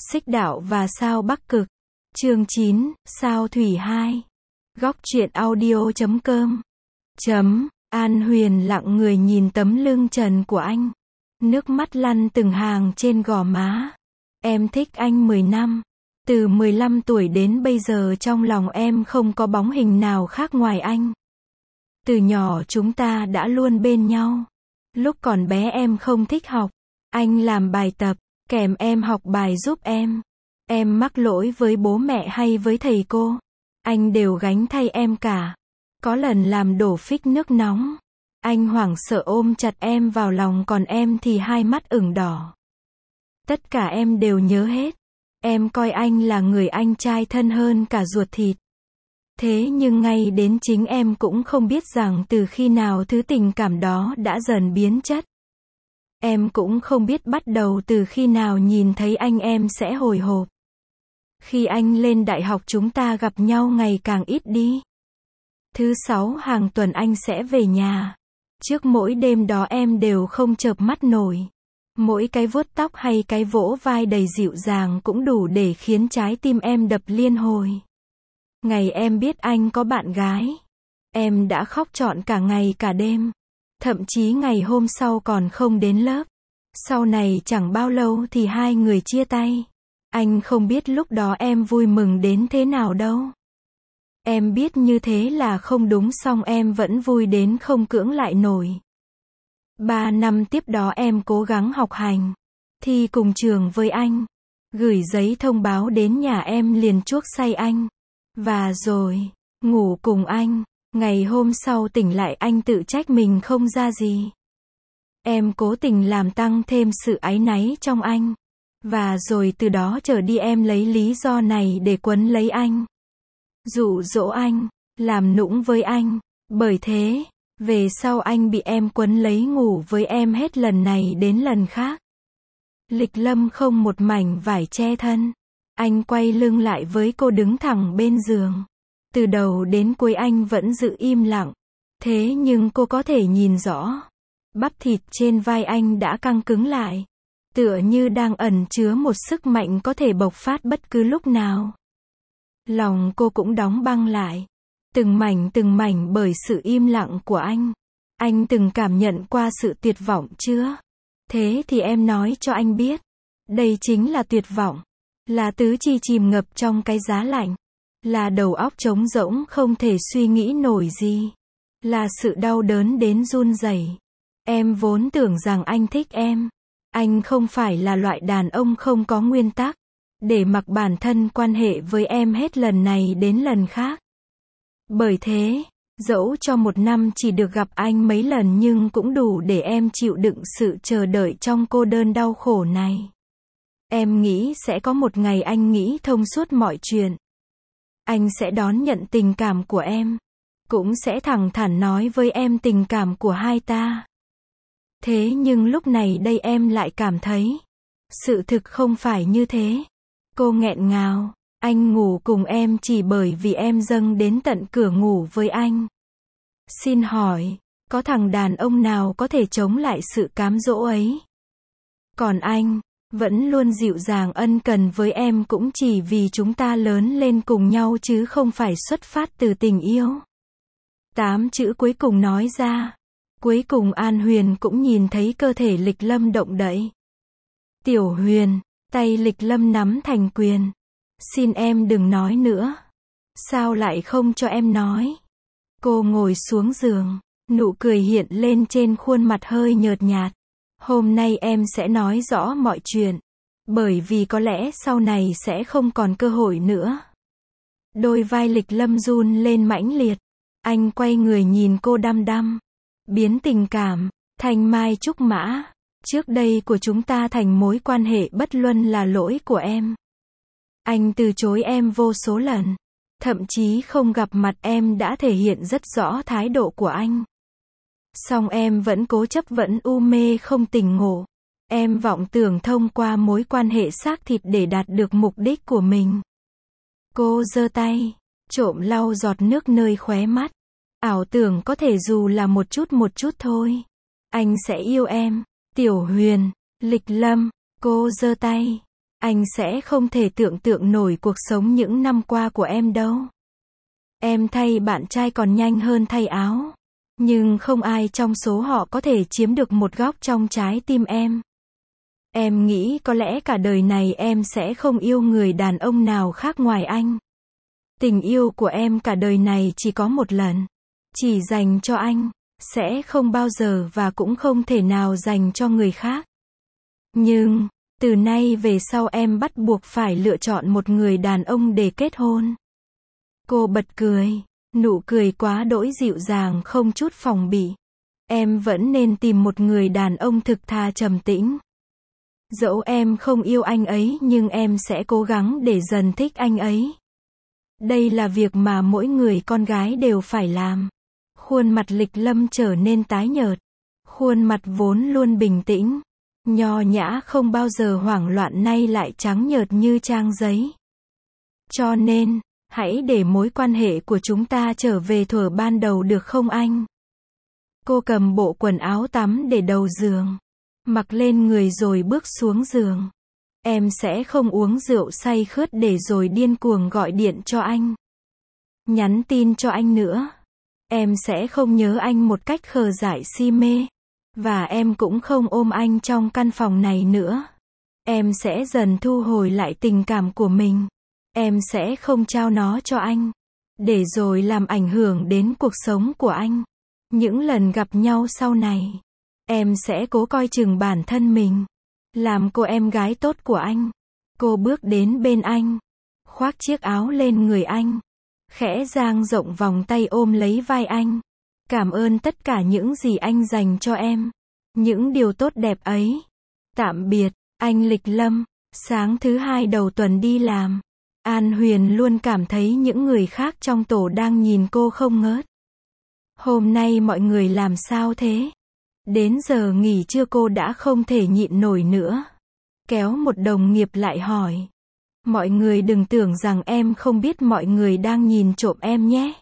Xích đạo và sao Bắc Cực. Chương 9, sao Thủy 2. Góc truyện audio.com. An Huyền lặng người nhìn tấm lưng trần của anh. Nước mắt lăn từng hàng trên gò má. Em thích anh 10 năm. Từ 15 tuổi đến bây giờ trong lòng em không có bóng hình nào khác ngoài anh. Từ nhỏ chúng ta đã luôn bên nhau. Lúc còn bé em không thích học. Anh làm bài tập, kèm em học bài giúp em. Em mắc lỗi với bố mẹ hay với thầy cô, anh đều gánh thay em cả. Có lần làm đổ phích nước nóng, anh hoảng sợ ôm chặt em vào lòng, còn em thì hai mắt ửng đỏ. Tất cả em đều nhớ hết. Em coi anh là người anh trai thân hơn cả ruột thịt. Thế nhưng ngay đến chính em cũng không biết rằng từ khi nào thứ tình cảm đó đã dần biến chất. Em cũng không biết bắt đầu từ khi nào nhìn thấy anh em sẽ hồi hộp. Khi anh lên đại học chúng ta gặp nhau ngày càng ít đi. Thứ 6 hàng tuần anh sẽ về nhà. Trước mỗi đêm đó em đều không chợp mắt nổi. Mỗi cái vuốt tóc hay cái vỗ vai đầy dịu dàng cũng đủ để khiến trái tim em đập liên hồi. Ngày em biết anh có bạn gái, em đã khóc trọn cả ngày cả đêm. Thậm chí ngày hôm sau còn không đến lớp. Sau này chẳng bao lâu thì hai người chia tay. Anh không biết lúc đó em vui mừng đến thế nào đâu. Em biết như thế là không đúng, song em vẫn vui đến không cưỡng lại nổi. 3 năm tiếp đó em cố gắng học hành, thi cùng trường với anh, gửi giấy thông báo đến nhà em liền chuốc say anh. Và rồi, ngủ cùng anh. Ngày hôm sau tỉnh lại anh tự trách mình không ra gì. Em cố tình làm tăng thêm sự áy náy trong anh. Và rồi từ đó trở đi em lấy lý do này để quấn lấy anh. Dụ dỗ anh, làm nũng với anh. Bởi thế, về sau anh bị em quấn lấy ngủ với em hết lần này đến lần khác. Lịch Lâm không một mảnh vải che thân. Anh quay lưng lại với cô đứng thẳng bên giường. Từ đầu đến cuối anh vẫn giữ im lặng. Thế nhưng cô có thể nhìn rõ. Bắp thịt trên vai anh đã căng cứng lại. Tựa như đang ẩn chứa một sức mạnh có thể bộc phát bất cứ lúc nào. Lòng cô cũng đóng băng lại. Từng mảnh bởi sự im lặng của anh. Anh từng cảm nhận qua sự tuyệt vọng chưa? Thế thì em nói cho anh biết. Đây chính là tuyệt vọng. Là tứ chi chìm ngập trong cái giá lạnh. Là đầu óc trống rỗng không thể suy nghĩ nổi gì. Là sự đau đớn đến run rẩy. Em vốn tưởng rằng anh thích em. Anh không phải là loại đàn ông không có nguyên tắc, để mặc bản thân quan hệ với em hết lần này đến lần khác. Bởi thế, dẫu cho 1 năm chỉ được gặp anh mấy lần nhưng cũng đủ để em chịu đựng sự chờ đợi trong cô đơn đau khổ này. Em nghĩ sẽ có một ngày anh nghĩ thông suốt mọi chuyện. Anh sẽ đón nhận tình cảm của em. Cũng sẽ thẳng thắn nói với em tình cảm của hai ta. Thế nhưng lúc này đây em lại cảm thấy sự thực không phải như thế. Cô nghẹn ngào. Anh ngủ cùng em chỉ bởi vì em dâng đến tận cửa ngủ với anh. Xin hỏi, có thằng đàn ông nào có thể chống lại sự cám dỗ ấy? Còn anh, vẫn luôn dịu dàng ân cần với em cũng chỉ vì chúng ta lớn lên cùng nhau chứ không phải xuất phát từ tình yêu. 8 chữ cuối cùng nói ra. Cuối cùng An Huyền cũng nhìn thấy cơ thể Lịch Lâm động đậy. Tiểu Huyền, tay Lịch Lâm nắm thành quyền. Xin em đừng nói nữa. Sao lại không cho em nói? Cô ngồi xuống giường, nụ cười hiện lên trên khuôn mặt hơi nhợt nhạt. Hôm nay em sẽ nói rõ mọi chuyện. Bởi vì có lẽ sau này sẽ không còn cơ hội nữa. Đôi vai Lịch Lâm run lên mãnh liệt. Anh quay người nhìn cô đăm đăm. Biến tình cảm, thành mai trúc mã. Trước đây của chúng ta thành mối quan hệ bất luân là lỗi của em. Anh từ chối em vô số lần. Thậm chí không gặp mặt em đã thể hiện rất rõ thái độ của anh. Song em vẫn cố chấp, vẫn u mê không tỉnh ngộ. Em vọng tưởng thông qua mối quan hệ xác thịt để đạt được mục đích của mình. Cô giơ tay, trộm lau giọt nước nơi khóe mắt. Ảo tưởng có thể dù là một chút thôi. Anh sẽ yêu em. Tiểu Huyền, Lịch Lâm, cô giơ tay. Anh sẽ không thể tưởng tượng nổi cuộc sống những năm qua của em đâu. Em thay bạn trai còn nhanh hơn thay áo. Nhưng không ai trong số họ có thể chiếm được một góc trong trái tim em. Em nghĩ có lẽ cả đời này em sẽ không yêu người đàn ông nào khác ngoài anh. Tình yêu của em cả đời này chỉ có một lần. Chỉ dành cho anh. Sẽ không bao giờ và cũng không thể nào dành cho người khác. Nhưng, từ nay về sau em bắt buộc phải lựa chọn một người đàn ông để kết hôn. Cô bật cười. Nụ cười quá đỗi dịu dàng không chút phòng bị. Em vẫn nên tìm một người đàn ông thực thà trầm tĩnh. Dẫu em không yêu anh ấy nhưng em sẽ cố gắng để dần thích anh ấy. Đây là việc mà mỗi người con gái đều phải làm. Khuôn mặt Lịch Lâm trở nên tái nhợt. Khuôn mặt vốn luôn bình tĩnh, nho nhã không bao giờ hoảng loạn nay lại trắng nhợt như trang giấy. Cho nên, hãy để mối quan hệ của chúng ta trở về thuở ban đầu được không anh? Cô cầm bộ quần áo tắm để đầu giường. Mặc lên người rồi bước xuống giường. Em sẽ không uống rượu say khướt để rồi điên cuồng gọi điện cho anh. Nhắn tin cho anh nữa. Em sẽ không nhớ anh một cách khờ dại si mê. Và em cũng không ôm anh trong căn phòng này nữa. Em sẽ dần thu hồi lại tình cảm của mình. Em sẽ không trao nó cho anh. Để rồi làm ảnh hưởng đến cuộc sống của anh. Những lần gặp nhau sau này. Em sẽ cố coi chừng bản thân mình. Làm cô em gái tốt của anh. Cô bước đến bên anh. Khoác chiếc áo lên người anh. Khẽ dang rộng vòng tay ôm lấy vai anh. Cảm ơn tất cả những gì anh dành cho em. Những điều tốt đẹp ấy. Tạm biệt, anh Lịch Lâm. Sáng thứ hai đầu tuần đi làm. An Huyền luôn cảm thấy những người khác trong tổ đang nhìn cô không ngớt. Hôm nay mọi người làm sao thế? Đến giờ nghỉ trưa cô đã không thể nhịn nổi nữa. Kéo một đồng nghiệp lại hỏi. Mọi người đừng tưởng rằng em không biết mọi người đang nhìn trộm em nhé.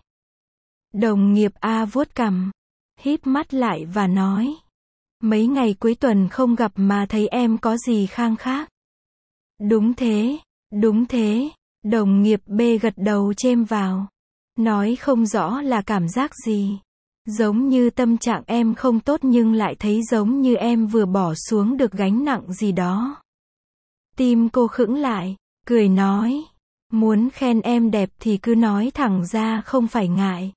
Đồng nghiệp A vuốt cằm. Híp mắt lại và nói. Mấy ngày cuối tuần không gặp mà thấy em có gì khang khác. Đúng thế, đúng thế. Đồng nghiệp B gật đầu chêm vào. Nói không rõ là cảm giác gì. Giống như tâm trạng em không tốt nhưng lại thấy giống như em vừa bỏ xuống được gánh nặng gì đó. Tim cô khựng lại, cười nói. Muốn khen em đẹp thì cứ nói thẳng ra không phải ngại.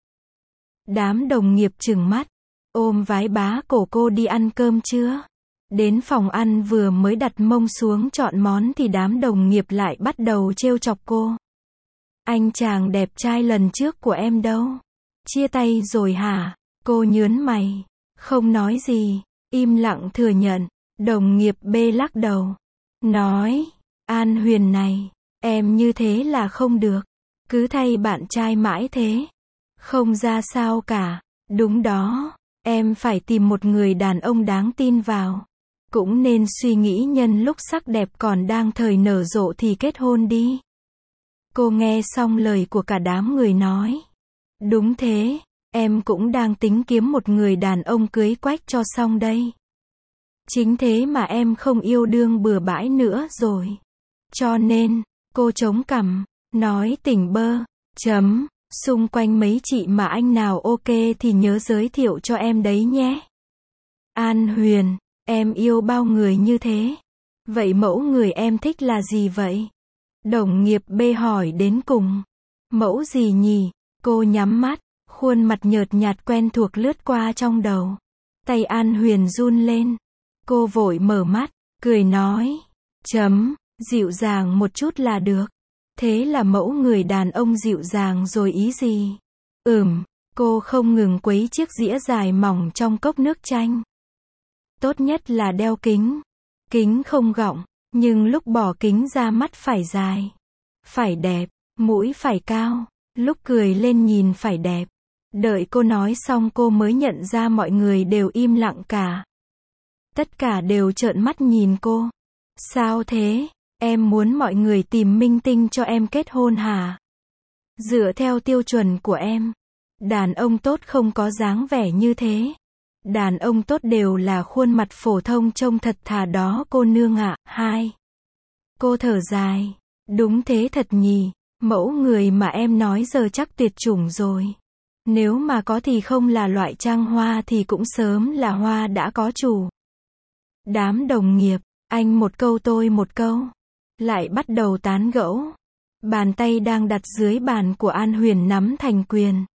Đám đồng nghiệp trừng mắt, ôm vái bá cổ cô đi ăn cơm chưa? Đến phòng ăn vừa mới đặt mông xuống chọn món thì đám đồng nghiệp lại bắt đầu trêu chọc cô. Anh chàng đẹp trai lần trước của em đâu? Chia tay rồi hả? Cô nhớn mày. Không nói gì. Im lặng thừa nhận. Đồng nghiệp B lắc đầu. Nói. An Huyền này. Em như thế là không được. Cứ thay bạn trai mãi thế. Không ra sao cả. Đúng đó. Em phải tìm một người đàn ông đáng tin vào. Cũng nên suy nghĩ nhân lúc sắc đẹp còn đang thời nở rộ thì kết hôn đi. Cô nghe xong lời của cả đám người nói. Đúng thế. Em cũng đang tính kiếm một người đàn ông cưới quách cho xong đây. Chính thế mà em không yêu đương bừa bãi nữa rồi. Cho nên, cô chống cằm, nói tỉnh bơ, xung quanh mấy chị mà anh nào ok thì nhớ giới thiệu cho em đấy nhé. An Huyền, em yêu bao người như thế. Vậy mẫu người em thích là gì vậy? Đồng nghiệp B hỏi đến cùng. Mẫu gì nhỉ? Cô nhắm mắt. Khuôn mặt nhợt nhạt quen thuộc lướt qua trong đầu. Tay An Huyền run lên. Cô vội mở mắt, cười nói. Dịu dàng một chút là được. Thế là mẫu người đàn ông dịu dàng rồi ý gì? Cô không ngừng quấy chiếc dĩa dài mỏng trong cốc nước chanh. Tốt nhất là đeo kính. Kính không gọng, nhưng lúc bỏ kính ra mắt phải dài. Phải đẹp, mũi phải cao, lúc cười lên nhìn phải đẹp. Đợi cô nói xong cô mới nhận ra mọi người đều im lặng cả. Tất cả đều trợn mắt nhìn cô. Sao thế? Em muốn mọi người tìm minh tinh cho em kết hôn hả? Dựa theo tiêu chuẩn của em, đàn ông tốt không có dáng vẻ như thế. Đàn ông tốt đều là khuôn mặt phổ thông trông thật thà đó cô nương ạ. 2. Cô thở dài. Đúng thế thật nhỉ, mẫu người mà em nói giờ chắc tuyệt chủng rồi. Nếu mà có thì không là loại trang hoa thì cũng sớm là hoa đã có chủ. Đám đồng nghiệp, anh một câu tôi một câu. Lại bắt đầu tán gẫu. Bàn tay đang đặt dưới bàn của An Huyền nắm thành quyền.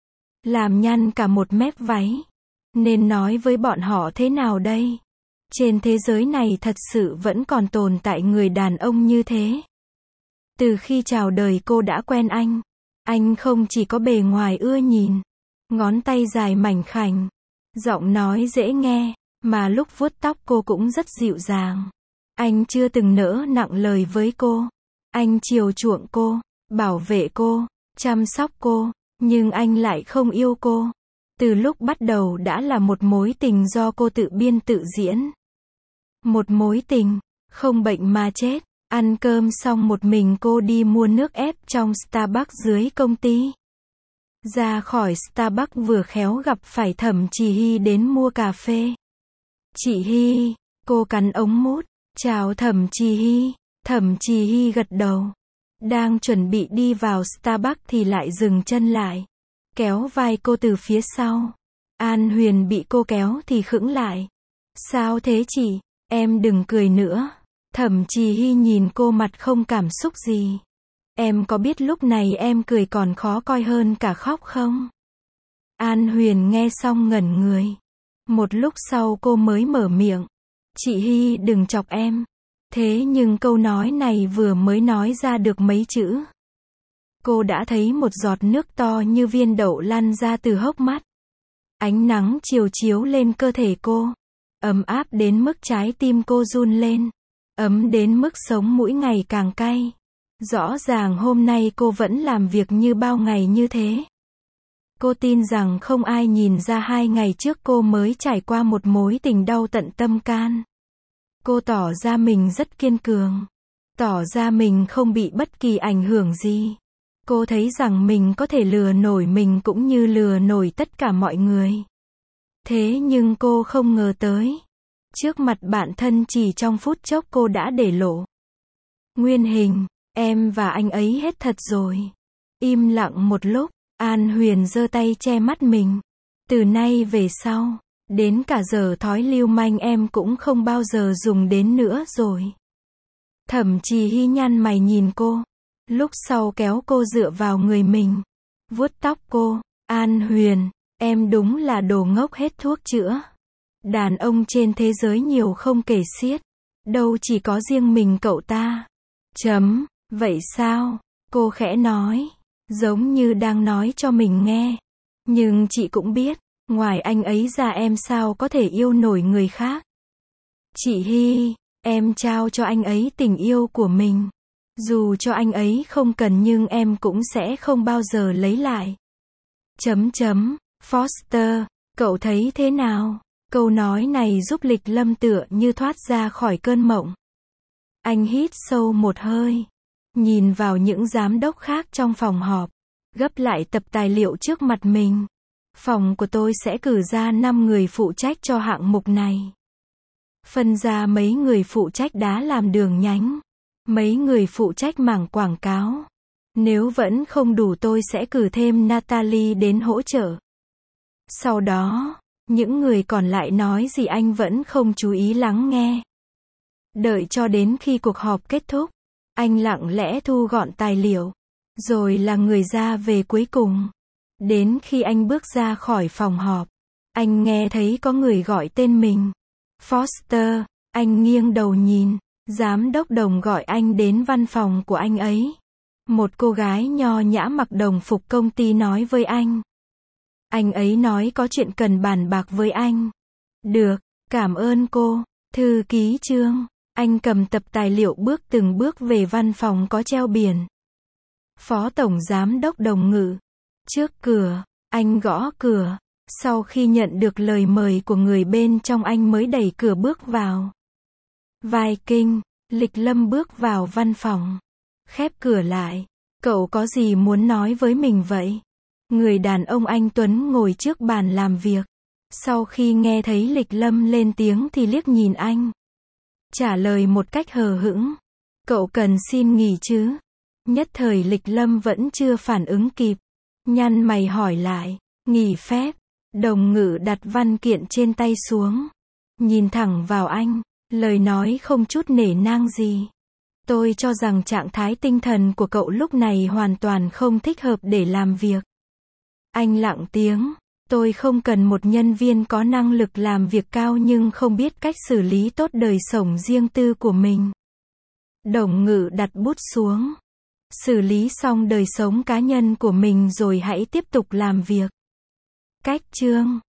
Làm nhăn cả một mép váy. Nên nói với bọn họ thế nào đây? Trên thế giới này thật sự vẫn còn tồn tại người đàn ông như thế. Từ khi chào đời cô đã quen anh. Anh không chỉ có bề ngoài ưa nhìn, ngón tay dài mảnh khảnh, giọng nói dễ nghe, mà lúc vuốt tóc cô cũng rất dịu dàng. Anh chưa từng nỡ nặng lời với cô. Anh chiều chuộng cô, bảo vệ cô, chăm sóc cô, nhưng anh lại không yêu cô. Từ lúc bắt đầu đã là một mối tình do cô tự biên tự diễn. Một mối tình, không bệnh mà chết. Ăn cơm xong một mình cô đi mua nước ép trong Starbucks dưới công ty. Ra khỏi Starbucks vừa khéo gặp phải Thẩm Trì Hy đến mua cà phê. Chị Hy, cô cắn ống mút. Chào Thẩm Trì Hy. Thẩm Trì Hy gật đầu. Đang chuẩn bị đi vào Starbucks thì lại dừng chân lại. Kéo vai cô từ phía sau. An Huyền bị cô kéo thì khựng lại. Sao thế chị? Em đừng cười nữa. Thẩm Trì Hy nhìn cô mặt không cảm xúc gì. Em có biết lúc này em cười còn khó coi hơn cả khóc không? An Huyền nghe xong ngẩn người. Một lúc sau cô mới mở miệng. Chị Hy đừng chọc em. Thế nhưng câu nói này vừa mới nói ra được mấy chữ. Cô đã thấy một giọt nước to như viên đậu lăn ra từ hốc mắt. Ánh nắng chiều chiếu lên cơ thể cô. Ấm áp đến mức trái tim cô run lên. Ấm đến mức sống mũi ngày càng cay. Rõ ràng hôm nay cô vẫn làm việc như bao ngày như thế. Cô tin rằng không ai nhìn ra 2 ngày trước cô mới trải qua một mối tình đau tận tâm can. Cô tỏ ra mình rất kiên cường. Tỏ ra mình không bị bất kỳ ảnh hưởng gì. Cô thấy rằng mình có thể lừa nổi mình cũng như lừa nổi tất cả mọi người. Thế nhưng cô không ngờ tới. Trước mặt bạn thân chỉ trong phút chốc cô đã để lộ. Nguyên hình, em và anh ấy hết thật rồi. Im lặng một lúc, An Huyền giơ tay che mắt mình. Từ nay về sau, đến cả giờ thói lưu manh em cũng không bao giờ dùng đến nữa rồi. Thẩm Trì Hy nhăn mày nhìn cô. Lúc sau kéo cô dựa vào người mình. Vuốt tóc cô. An Huyền, em đúng là đồ ngốc hết thuốc chữa. Đàn ông trên thế giới nhiều không kể xiết. Đâu chỉ có riêng mình cậu ta. Vậy sao? Cô khẽ nói. Giống như đang nói cho mình nghe. Nhưng chị cũng biết, ngoài anh ấy ra em sao có thể yêu nổi người khác. Chị Hy, em trao cho anh ấy tình yêu của mình. Dù cho anh ấy không cần nhưng em cũng sẽ không bao giờ lấy lại. Foster, cậu thấy thế nào? Câu nói này giúp Lịch Lâm tựa như thoát ra khỏi cơn mộng. Anh hít sâu một hơi. Nhìn vào những giám đốc khác trong phòng họp. Gấp lại tập tài liệu trước mặt mình. Phòng của tôi sẽ cử ra 5 người phụ trách cho hạng mục này. Phân ra mấy người phụ trách đá làm đường nhánh. Mấy người phụ trách mảng quảng cáo. Nếu vẫn không đủ tôi sẽ cử thêm Natalie đến hỗ trợ. Sau đó, những người còn lại nói gì anh vẫn không chú ý lắng nghe. Đợi cho đến khi cuộc họp kết thúc, anh lặng lẽ thu gọn tài liệu. Rồi là người ra về cuối cùng. Đến khi anh bước ra khỏi phòng họp, anh nghe thấy có người gọi tên mình. Foster, anh nghiêng đầu nhìn. Giám đốc Đồng gọi anh đến văn phòng của anh ấy. Một cô gái nho nhã mặc đồng phục công ty nói với anh. Anh ấy nói có chuyện cần bàn bạc với anh. Được, cảm ơn cô. Thư ký Trương. Anh cầm tập tài liệu bước từng bước về văn phòng có treo biển. Phó Tổng Giám đốc Đồng ngự. Trước cửa, anh gõ cửa. Sau khi nhận được lời mời của người bên trong anh mới đẩy cửa bước vào. Viking, Lịch Lâm bước vào văn phòng. Khép cửa lại. Cậu có gì muốn nói với mình vậy? Người đàn ông anh Tuấn ngồi trước bàn làm việc. Sau khi nghe thấy Lịch Lâm lên tiếng thì liếc nhìn anh. Trả lời một cách hờ hững. Cậu cần xin nghỉ chứ? Nhất thời Lịch Lâm vẫn chưa phản ứng kịp. Nhăn mày hỏi lại. Nghỉ phép. Đồng Ngự đặt văn kiện trên tay xuống. Nhìn thẳng vào anh. Lời nói không chút nể nang gì. Tôi cho rằng trạng thái tinh thần của cậu lúc này hoàn toàn không thích hợp để làm việc. Anh lặng tiếng. Tôi không cần một nhân viên có năng lực làm việc cao nhưng không biết cách xử lý tốt đời sống riêng tư của mình. Đồng Ngự đặt bút xuống. Xử lý xong đời sống cá nhân của mình rồi hãy tiếp tục làm việc. Cách chương